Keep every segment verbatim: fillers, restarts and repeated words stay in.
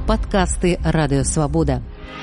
Падкасты Радыёвабода.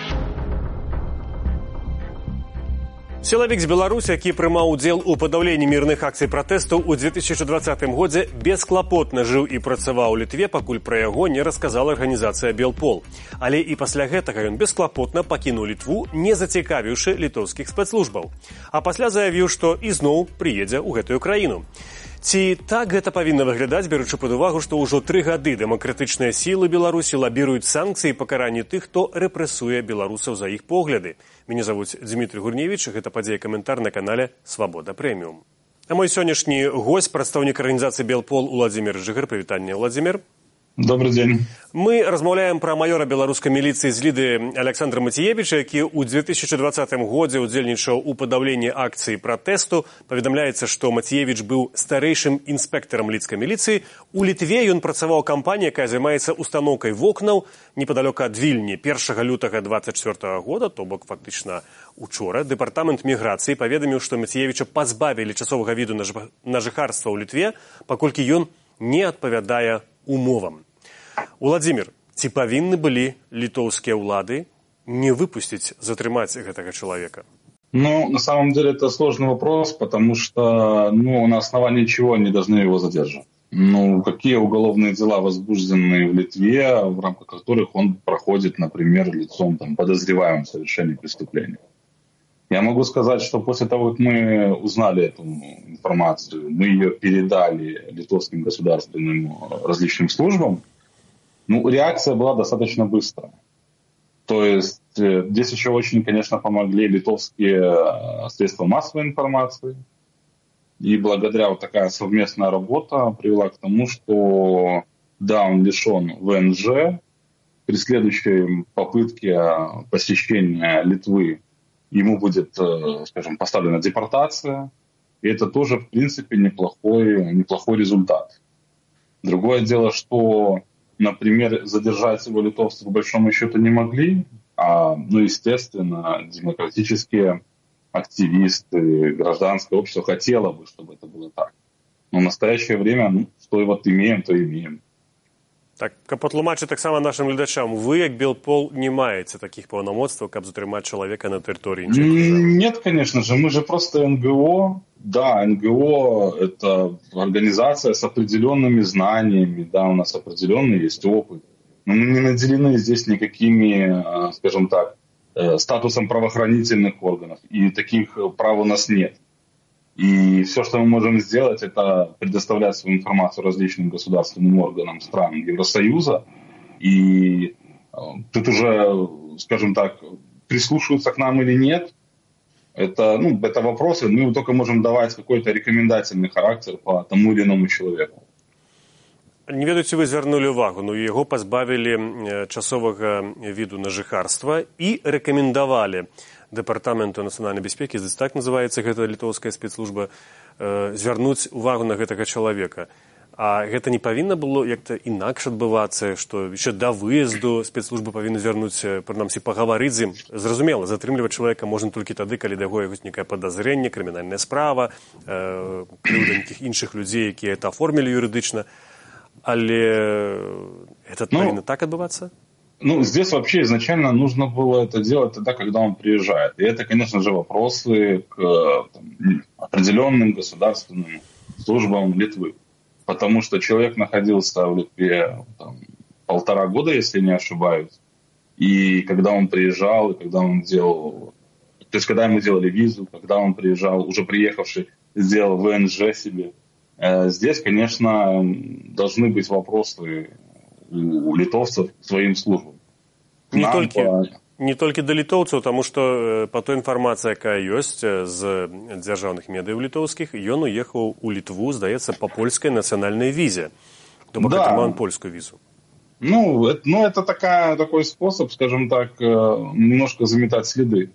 Сілавік з Беларусі, які прымаў удзел у падаўленні мірных акцый пратэсту ў две тысячы двадцатым годзе, бесклапотна жыў і працаваў у Літве, пакуль пра яго не расказала арганізацыя Белпол. Але і пасля гэтага ён бесклапотна пакінуў Літву, не зацікавіўшы літоўскіх спецслужбаў. А пасля заявіў, што ізноў прыедзе ў гэтую краіну. Ці так гэта павінна выглядаць, беручы пад увагу, што ўжо тры гады дэмакратычныя сілы Беларусі лабіруюць санкцыі і пакаранні тых, хто рэпрэсуе беларусаў за іх погляды. Мяне завуць Дмітрий Гурневіч, гэта падзея-каментар на канале «Свабода Прэміум». А мой сённяшні госць, прадстаўнік арганізацыі Белпол Уладзімір Жыгар. Прывітанне, Уладзімір. Добрый день. Мы размаўляем пра маёра беларускай міліцыі з Ліды Александра Мацеевіча, які ў две тысячы двадцатым годзе ўдзельнічаў у падаўленні акцыі пратэсту. Паведамляецца, што Мацеевіч быў старэйшым інспектарам лідскай міліцыі. У Літве ён працаваў у кампаніі, якая займаецца устаноўкай вокнаў непадалёк ад Вільні. першага лютага двадцать четвёртага года, то бок фактычна учора, дэпартамент міграцыі паведаміў, што Мацеевіча пазбавілі часовага віду на жыхарства ў Літве, паколькі ён не адпавядае умовам. Уладзімір, ці павінны былі літоўскія ўлады не выпусціць, затрымаць гэтага человека? Ну, на самом деле это сложный вопрос, потому что ну, на основании чего они должны его задержать? Ну, какие уголовные дела возбуждены в Литве, в рамках которых он проходит, например, лицом там, подозреваемым в совершении преступления? Я могу сказать, что после того, как мы узнали эту информацию, мы ее передали литовским государственным различным службам, ну, реакция была достаточно быстрая. То есть здесь еще очень, конечно, помогли литовские средства массовой информации. И благодаря вот такая совместная работа привела к тому, что да, он лишен ВНЖ. При следующей попытке посещения Литвы ему будет, скажем, поставлена депортация. И это тоже, в принципе, неплохой, неплохой результат. Другое дело, что, например, задержать его литовцы по большому счету не могли, а, ну, естественно, демократические активисты, гражданское общество хотело бы, чтобы это было так. Но в настоящее время, ну, что вот имеем, то имеем. Так, каб патлумачыць таксама нашим глядачам, вы, як Белпол, не маеце таких паўнамоцтваў, каб затрымаць человека на территории іншай дзяржавы? Нет, конечно же, мы же просто эн гэ о. Да, эн гэ о – это организация с определенными знаниями, да, у нас определенный есть опыт. Но мы не наделены здесь никакими, скажем так, статусом правоохранительных органов, и таких прав у нас нет. И все, что мы можем сделать, это предоставлять свою информацию различным государственным органам стран Евросоюза. И тут уже, скажем так, прислушиваются к нам или нет, это, ну, это вопросы. Мы только можем давать какой-то рекомендательный характер по тому или иному человеку. Не ведаю, ці вы звярнулі ўвагу, но яго пазбавілі часовага віду на жыхарства і рэкамендавалі Дэпартаменту нацыянальнай бяспекі, здесь так называецца гэта літоўская спецслужба, звярнуць увагу на гэтага чалавека. А гэта не павінна было як-то інакш адбывацца, што яшчэ да выезду спецслужбы павінны звярнуць, прынамсі, пагаварыць з ім. Зразумела, затрымліваць чалавека можна толькі тады, калі да яго ёсць нейкае падазрэнне, крымінальная справа, крыўда нейкіх іншых людзей, якія это аформілі юрыдычна. Але это ну, павінна так адбывацца? Ну, здесь вообще изначально нужно было это делать тогда, когда он приезжает. И это, конечно же, вопросы к там, определенным государственным службам Литвы. Потому что человек находился в Литве там, полтора года, если не ошибаюсь. И когда он приезжал, и когда он делал... То есть, когда ему делали визу, когда он приезжал, уже приехавший, сделал ВНЖ себе. Здесь, конечно, должны быть вопросы у литовцев к своим службам. Не толькі, по... не толькі да літоўцаў, таму што па той інфармацыі, якая ёсць з дзяржаўных медыяў літоўскіх, ён уехаў у Літву, здаецца, па польскай нацыянальнай візе. То бок атрымаў польскую визу. Ну, это, ну, это такая, такой способ, скажем так, немножко заметать следы.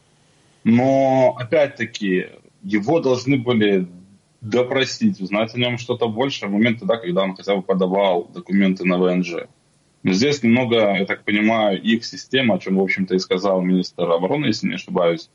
Но, опять-таки, его должны были допросить, узнать о нем что-то больше в момент тогда, когда он хотя бы подавал документы на ВНЖ. Но здесь немного, я так понимаю, их система, о чем, в общем-то, и сказал министр обороны, если не ошибаюсь,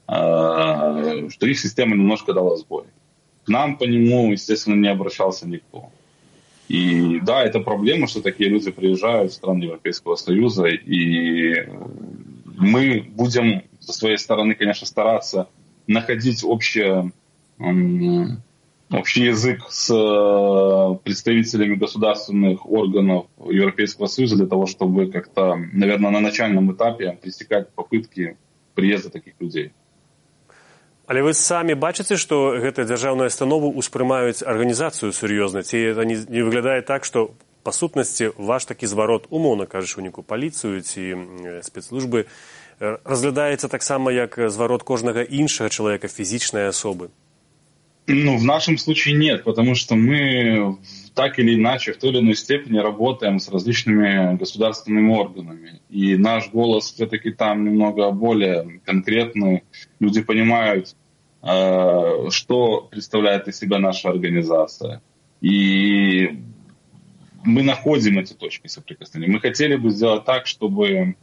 что их система немножко дала сбой. К нам по нему, естественно, не обращался никто. И да, это проблема, что такие люди приезжают в страны Европейского Союза, и мы будем со своей стороны, конечно, стараться находить общее, общий язык с представителями государственных органов Европейского Союза для того, чтобы как-то, наверное, на начальном этапе пресекать попытки приезда таких людей. Але вы самі бачыце, што гэтыя дзяржаўныя установы ўспрымаюць арганізацыю сур'ёзна, ці это не, не выглядае так, што па сутнасці ваш такі зварот, умоўна кажучы, у нейкую паліцыю ці спецслужбы разглядаецца таксама як зварот кожнага іншага чалавека, фізічнай асобы? Ну, в нашем случае нет, потому что мы так или иначе в той или иной степени работаем с различными государственными органами. И наш голос все-таки там немного более конкретный. Люди понимают, э, что представляет из себя наша организация. И мы находим эти точки соприкосновения. Мы хотели бы сделать так, чтобы э,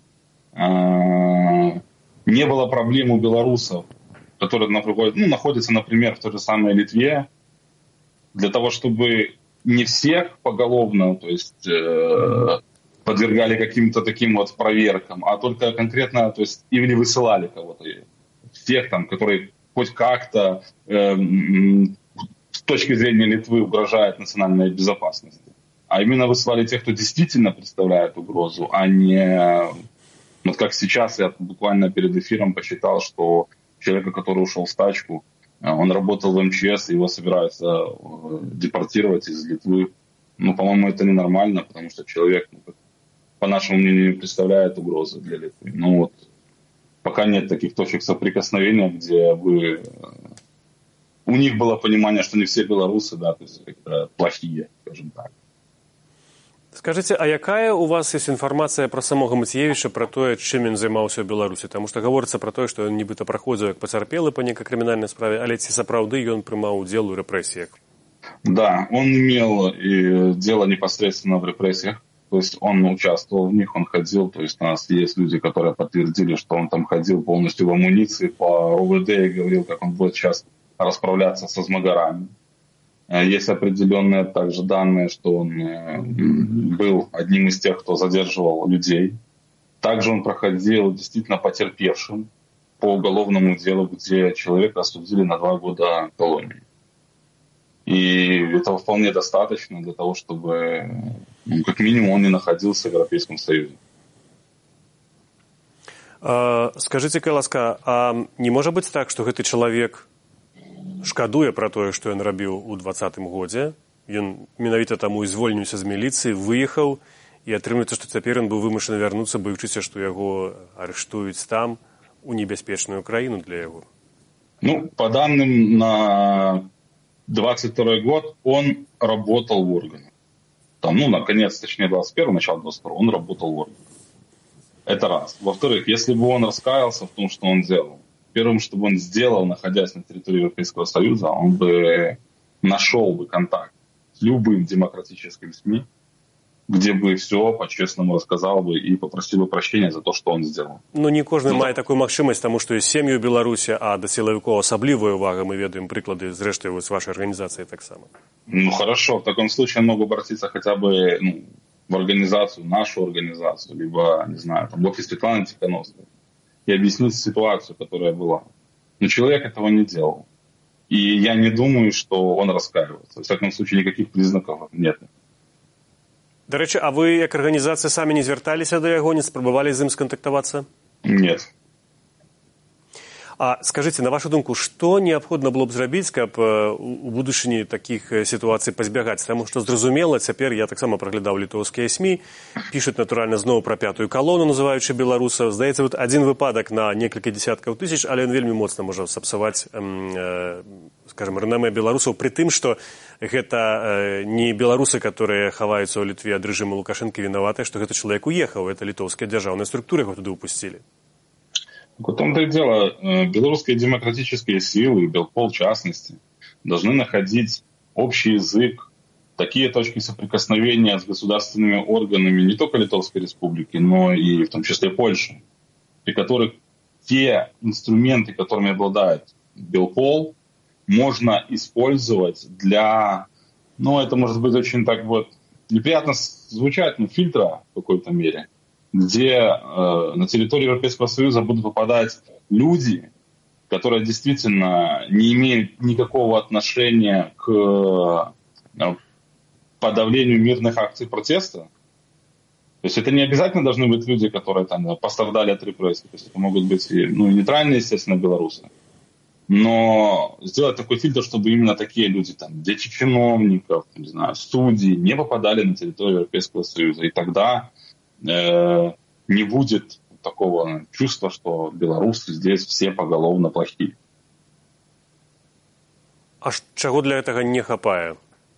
не было проблем у белорусов, которые, например, ну, находятся, например, в той же самой Литве, для того, чтобы не всех поголовно, то есть э, подвергали каким-то таким вот проверкам, а только конкретно, то есть или высылали кого-то, всех там, которые хоть как-то э, с точки зрения Литвы угрожают национальной безопасности. А именно высылали тех, кто действительно представляет угрозу, а не, вот как сейчас, я буквально перед эфиром посчитал, что человека, который ушел в стачку, он работал в эм че эс, его собираются депортировать из Литвы. Ну, по-моему, это ненормально, потому что человек, ну, по нашему мнению, не представляет угрозы для Литвы. Ну вот, пока нет таких точек соприкосновения, где бы у них было понимание, что не все белорусы, да, то есть плохие, скажем так. Скажите, а якая у вас есть информация про самого Мацьевича, про то, чем он занимался в Беларуси? Потому что говорится про то, что он нібито проходил как потерпелый по некой криминальной справе, але ці сапраўды он принимал удел в репрессиях? Да, он имел и дело непосредственно в репрессиях, то есть он участвовал в них, он ходил, то есть у нас есть люди, которые подтвердили, что он там ходил полностью в амуниции по о вэ дэ и говорил, как он будет сейчас расправляться со змагарами. Есть определенные также данные, что он был одним из тех, кто задерживал людей. Также он проходил действительно потерпевшим по уголовному делу, где человека осудили на два года колонии. И этого вполне достаточно для того, чтобы, ну, как минимум, он не находился в Европейском Союзе. А, скажите, Каласка, а не может быть так, что этот человек шкадуе пра тое, што ён рабіў у двадцатым годзе, ён менавіта таму і звольніўся з міліцыі, выехаў, і атрымліваецца, што цяпер ён быў вымушаны вярнуцца, баючыся, што яго арыштуюць там, у небяспечную краіну для яго? Ну, по данным на двадцать второй год он работал в органах. Там, ну, наконец, точнее, двадцать первого, начало двадцать второго, он работал в органах. Это раз. Во-вторых, если бы он раскаялся в том, что он делал, первым, что бы он сделал, находясь на территории Европейского Союза, он бы нашел бы контакт с любым демократическим СМИ, где бы все по-честному рассказал бы и попросил бы прощения за то, что он сделал. Ну, не кожны мае такую магчымасць, таму што ёсць сем'і ў Беларусі, а да сілавікоў асаблівая ўвага, мы ведаем прыклады, зрэшты, з вашай арганізацыі таксама. Ну, хорошо, в таком случае я могу обратиться хотя бы, ну, в организацию, нашу организацию, либо, не знаю, там, в офис Светланы Тихановской, и объяснить ситуацию, которая была. Но человек этого не делал. И я не думаю, что он раскаивается. Во всяком случае, никаких признаков нет. До речі, а ви як організація самі не зверталися до його, не спробували з ним сконтактуватися? Нет. А скажите, на вашу думку, что необходимо было бы зрабіць, каб у будучыні таких ситуаций пазбягаць? Таму што зразумела, цяпер я таксама праглядаў літоўскія СМІ, пішуць натуральна зноў пра пятую калону, называючы беларусаў. Здаецца, вот один выпадак на некалькі десяткаў тысяч, але ён вельмі моцна можа сапсаваць, э, скажем, рэнамэ беларусаў, пры тым, што гэта э, не беларусы, которые хаваюцца ў Літве ад рэжыму Лукашэнкі, вінаватыя, што гэта чалавек уехаў, это літоўскія дзяржаўныя структуры яго туды ўпусцілі. В том-то и дело, белорусские демократические силы, Белпол в частности, должны находить общий язык, такие точки соприкосновения с государственными органами не только Литовской Республики, но и в том числе Польши, при которых те инструменты, которыми обладает Белпол, можно использовать для ну, это может быть очень так вот неприятно звучать, но фильтра в какой-то мере, где э, на территорию Европейского Союза будут попадать люди, которые действительно не имеют никакого отношения к э, подавлению мирных акций протеста. То есть это не обязательно должны быть люди, которые там пострадали от репрессий. То есть это могут быть и, ну, нейтральные, естественно, белорусы. Но сделать такой фильтр, чтобы именно такие люди, там, дети чиновников, не знаю, судей, не попадали на территорию Европейского Союза. И тогда э, не будет такого чувства, что белорусы здесь все поголовно плохие. А чего для этого не хапае?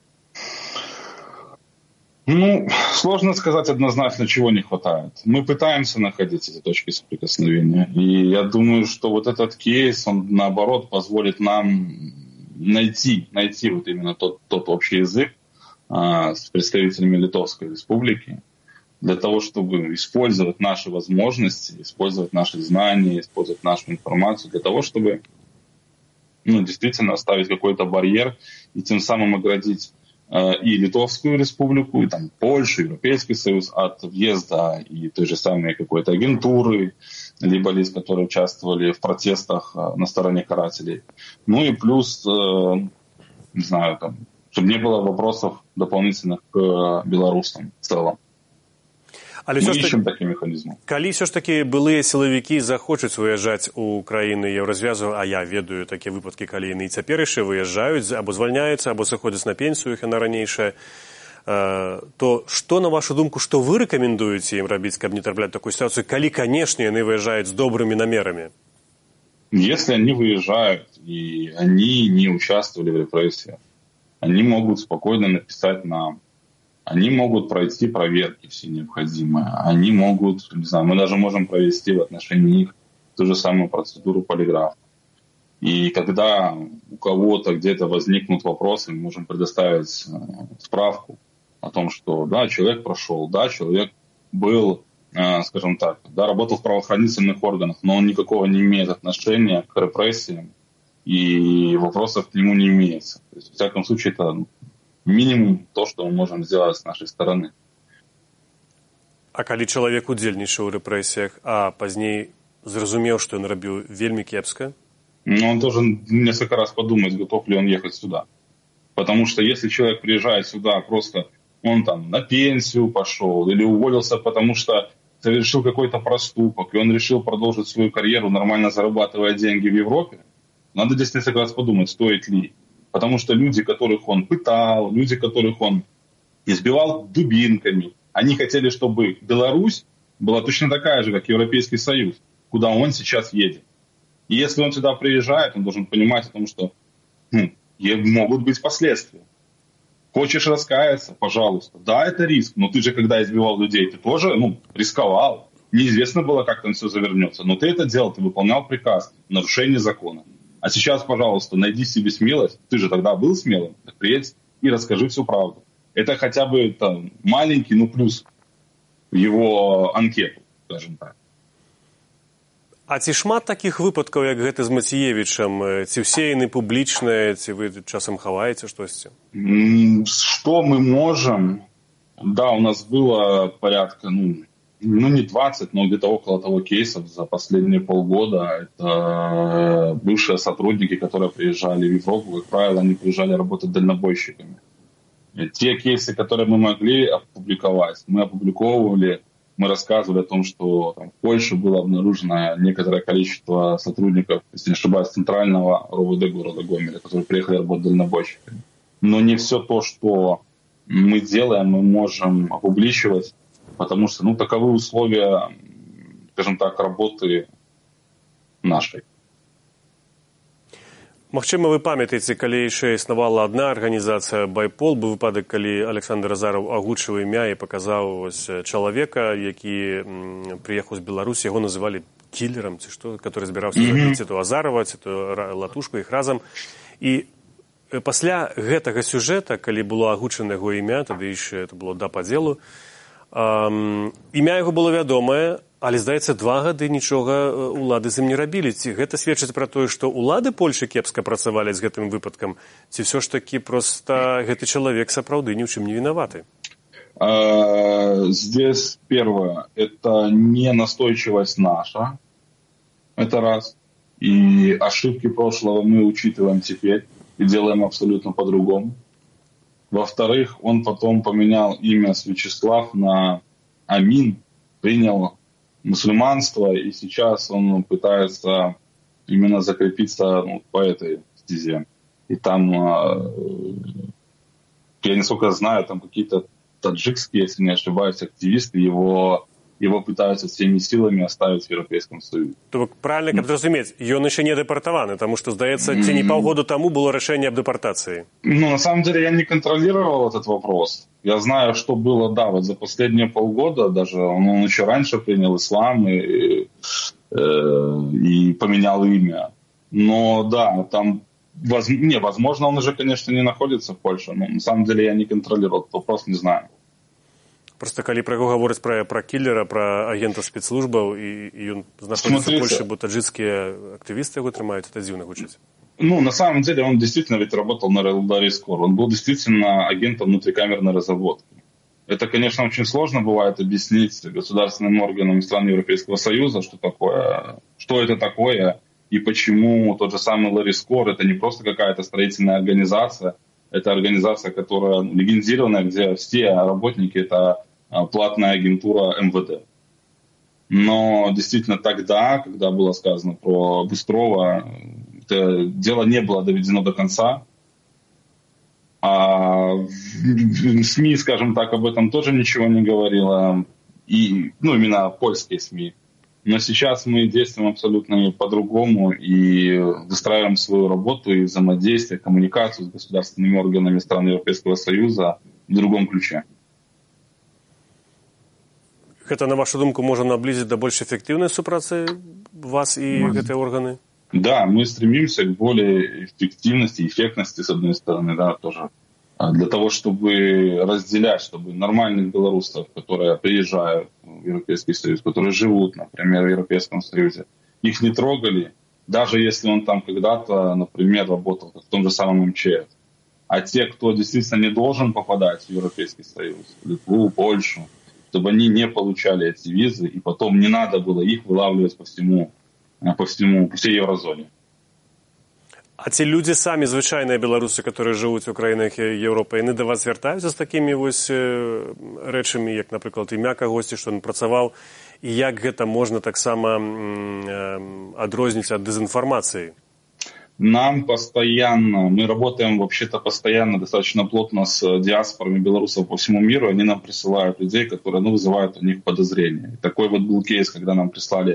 Ну, сложно сказать однозначно, чего не хватает. Мы пытаемся находить эти точки соприкосновения. И я думаю, что вот этот кейс, он, наоборот, позволит нам найти, найти вот именно тот, тот общий язык а, с представителями Литовской Республики, для того, чтобы использовать наши возможности, использовать наши знания, использовать нашу информацию, для того, чтобы, ну, действительно оставить какой-то барьер и тем самым оградить и Литовскую Республику, и там Польшу, Европейский Союз от въезда и той же самой какой-то агентуры, либо лиц, которые участвовали в протестах на стороне карателей. Ну и плюс, не знаю, там, чтобы не было вопросов дополнительных к белорусам в целом. Але мы ищем такі механізмы. Калі все ж таки былыя сілавікі захочуць выязджаць у краіны Еўразвязу, а я ведаю такія выпадкі, калі яны і цяпер яшчэ выязджаюць, або звальняюцца, або сыходзяць на пенсію, іх яна ранейшая, то што, на вашу думку, што вы рэкамендуеце ім рабіць, каб не трапляць такую ситуацию, калі, канешне, яны выязджаюць з добрымі намерамі? Если они выезжают, и они не участвовали в репрессиях, они могут спокойно написать нам. Они могут пройти проверки все необходимые. Они могут, не знаю, мы даже можем провести в отношении них ту же самую процедуру полиграфа. И когда у кого-то где-то возникнут вопросы, мы можем предоставить справку о том, что да, человек прошел, да, человек был, скажем так, да, работал в правоохранительных органах, но он никакого не имеет отношения к репрессиям, и вопросов к нему не имеется. То есть, в всяком случае, это минимум то, что мы можем сделать с нашей стороны. А калі чалавек удзельнічаў у рэпрэсіях, а пазней зразумеў, што ён рабіў вельмі кепска? Ну, он должен несколько раз подумать, готов ли он ехать сюда. Потому что если человек приезжает сюда, просто он там на пенсию пошел или уволился, потому что совершил какой-то проступок, и он решил продолжить свою карьеру, нормально зарабатывая деньги в Европе, надо здесь несколько раз подумать, стоит ли. Потому что люди, которых он пытал, люди, которых он избивал дубинками, они хотели, чтобы Беларусь была точно такая же, как Европейский Союз, куда он сейчас едет. И если он сюда приезжает, он должен понимать о том, что ну, могут быть последствия. Хочешь раскаяться? Пожалуйста. Да, это риск, но ты же, когда избивал людей, ты тоже ну, рисковал. Неизвестно было, как там все завернется. Но ты это делал, ты выполнял приказ, нарушение закона. А сейчас, пожалуйста, найди себе смелость. Ты же тогда был смелым. Так приедь и расскажи всю правду. Это хотя бы там, маленький, ну, плюс в его анкету, скажем так. А ці шмат такіх выпадкаў, як гэты з Мацеевічам? Ці ўсе яны публічныя, ці вы часам хаваеце штосьці? Что мы можем? Да, у нас было порядка, ну, ну не двадцать, но где-то около того кейсов за последние полгода. Это бывшие сотрудники, которые приезжали в Европу, как правило, они приезжали работать дальнобойщиками. И те кейсы, которые мы могли опубликовать, мы опубликовывали. Мы рассказывали о том, что там, в Польше было обнаружено некоторое количество сотрудников, если не ошибаюсь, центрального РОВД города Гомеля, которые приехали работать дальнобойщиками. Но не все то, что мы делаем, мы можем опубличивать, потому что ну, таковы условия, скажем так, работы нашей. Магчыма, вы памятаеце, калі яшчэ існавала адна арганізацыя «Байпол», быў выпадак, калі Александр Азаров агучыў імя і паказаў чалавека, які прыехаў з Беларусі, яго называлі кілерам, ці што, который збіраўся забіць ці то Азарова, ці то Латушку, іх разам. І пасля гэтага сюжэта, калі было агучана яго імя, тады яшчэ это было да падзелу, імя яго было вядомае, Але, здаецца, два гады нічога ўлады з ім не рабілі. Ці гэта сведчыць пра тое, што ўлады Польшы кепска працавалі з гэтым выпадкам? Ці ўсё ж такі проста гэты чалавек сапраўды ні ў чым не вінаваты? Здесь первое, это не настойчивость наша, это раз. И ошибки прошлого мы учитываем теперь и делаем абсолютно по-другому. Во-вторых, он потом поменял имя с Вячеслав на Амин, принял мусульманство, и сейчас он пытается именно закрепиться ну, по этой стезе. И там, я насколько знаю, там какие-то таджикские, если не ошибаюсь, активисты его, его пытаются всеми силами оставить в Европейском Союзе. То правильно, как разуметь, он еще не депортован, потому что, сдается, mm-hmm. не полгода тому было решение об депортации. Ну, на самом деле, я не контролировал этот вопрос. Я знаю, что было, да, вот за последние полгода, даже он, он еще раньше принял ислам и, э, и поменял имя. Но, да, там, воз, не, возможно, он уже, конечно, не находится в Польше, но на самом деле я не контролировал этот вопрос, не знаю. Просто калі пра яго гавораць пра, пра кіллера, пра агента спецслужбаў, і, і ён знаходзіцца в Польше, бо таджикские активисты его трымаюць, это дзіўна гучыць. Ну, на самом деле, он действительно ведь работал на Ларискор. Он был действительно агентом внутрикамерной разработки. Это, конечно, очень сложно бывает объяснить государственным органам стран Европейского Союза, что такое, что это такое, и почему тот же самый Ларискор, это не просто какая-то строительная организация, это организация, которая легендированная, где все работники, это платная агентура эм вэ дэ. Но действительно тогда, когда было сказано про Быстрова, это дело не было доведено до конца. А в СМИ, скажем так, об этом тоже ничего не говорило. И, ну, именно польские СМИ. Но сейчас мы действуем абсолютно по-другому и выстраиваем свою работу и взаимодействие, коммуникацию с государственными органами стран Европейского Союза в другом ключе. Гэта, на вашу думку, можа наблизить до больш эффективной супрацы вас и гэтыя органы? Да, мы стремимся к более эффективности, эффектности, с одной стороны, да, тоже. Для того, чтобы разделять, чтобы нормальных белорусов, которые приезжают в Европейский Союз, которые живут, например, в Европейском Союзе, их не трогали, даже если он там когда-то, например, работал как в том же самом эм че эс. А те, кто действительно не должен попадать в Европейский Союз, Литву, Польшу, чтобы они не получали эти визы, и потом не надо было их вылавливать по всему, по всему, по всей еврозоне. А ці людзі самі, звычайныя беларусы, которые жывуць у краінах Еўропы, яны да вас звяртаюцца з такімі вось рэчамі, як, напрыклад, імя кагосьці, што ён працаваў, і як гэта можна таксама адрозніць ад дэзінфармацыі? Нам постоянно, мы работаем вообще-то постоянно, достаточно плотно с диаспорами белорусов по всему миру, они нам присылают людей, которые, ну, вызывают у них подозрения. Такой вот был кейс, когда нам прислали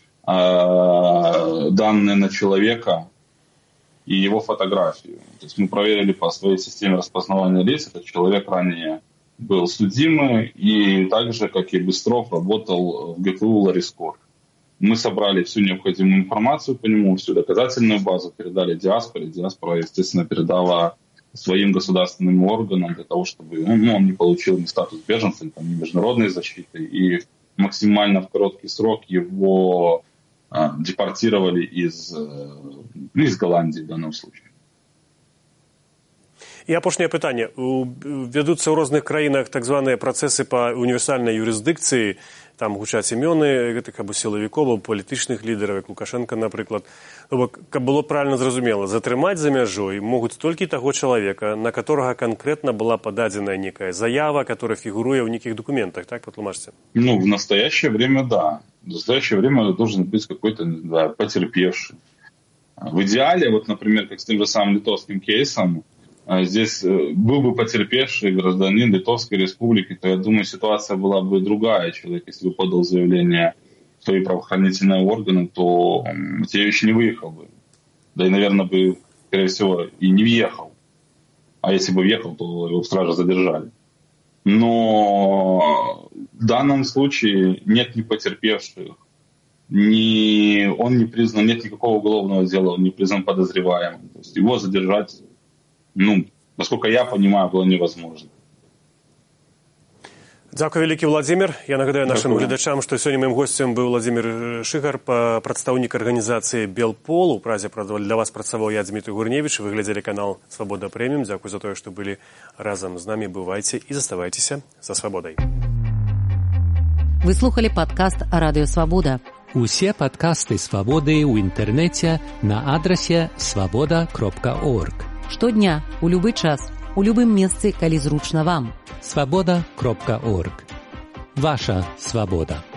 э, данные на человека и его фотографию. То есть мы проверили по своей системе распознавания лиц, этот человек ранее был судимый, и так же, как и Быстров, работал в гэ пэ у Ларискор. Мы собрали всю необходимую информацию по нему, всю доказательную базу, передали диаспоре. Диаспора, естественно, передала своим государственным органам для того, чтобы ну, он не получил ни статус беженца, ни международной защиты. И максимально в короткий срок его а, депортировали из, ну, из Голландии в данном случае. І апошняе пытанне. Вядуцца ў розных краінах так званыя працэсы па універсальнай юрысдыкцыі, там гучаць імёны гэтых або сілавікоў, або палітычных лідараў, як Лукашенко, напрыклад. Каб было правильно зразумела, затрымаць за мяжой могуць толькі таго чалавека, на которого канкрэтна была пададзеная некая заява, которая фігуруе ў нейкіх документах, так, патлумачце? Ну, в настоящее время, да. В настоящее время должен быть какой-то, да, потерпевший. В идеале, вот, например, как с тем же самым литовским кейсом, здесь был бы потерпевший гражданин Литовской Республики, то, я думаю, ситуация была бы другая. Человек, если бы подал заявление в свои правоохранительные органы, то Матеевич не выехал бы. Да и, наверное, бы, скорее всего, и не въехал. А если бы въехал, то его стражи задержали. Но в данном случае нет ни потерпевших, ни он не признан, нет никакого уголовного дела, он не признан подозреваемым. То есть его задержать, ну, насколько я понимаю, было невозможно. Дзякуй вялікі, Владзімір. Я нагадаю нашым Дякую. гледачам, што сёння маім госцем быў Владзімір Шыгар, прадстаўнік арганізацыі «Белпол». У Празе для вас працаваў я, Дмітрий Гурневич. Вы глядзелі канал «Свабода Прэміум». Дзякуй за тое, што былі разам з намі. Бывайце і заставайцеся за свабодай. Вы слухали падкаст «Радыё Свабода». Усе падкасты «Свабоды» ў інтэрнэце на адрасе свабода кропка орг. Штодня, у любы час, у любым месцы, калі зручна вам. свабода кропка орг. Ваша свабода.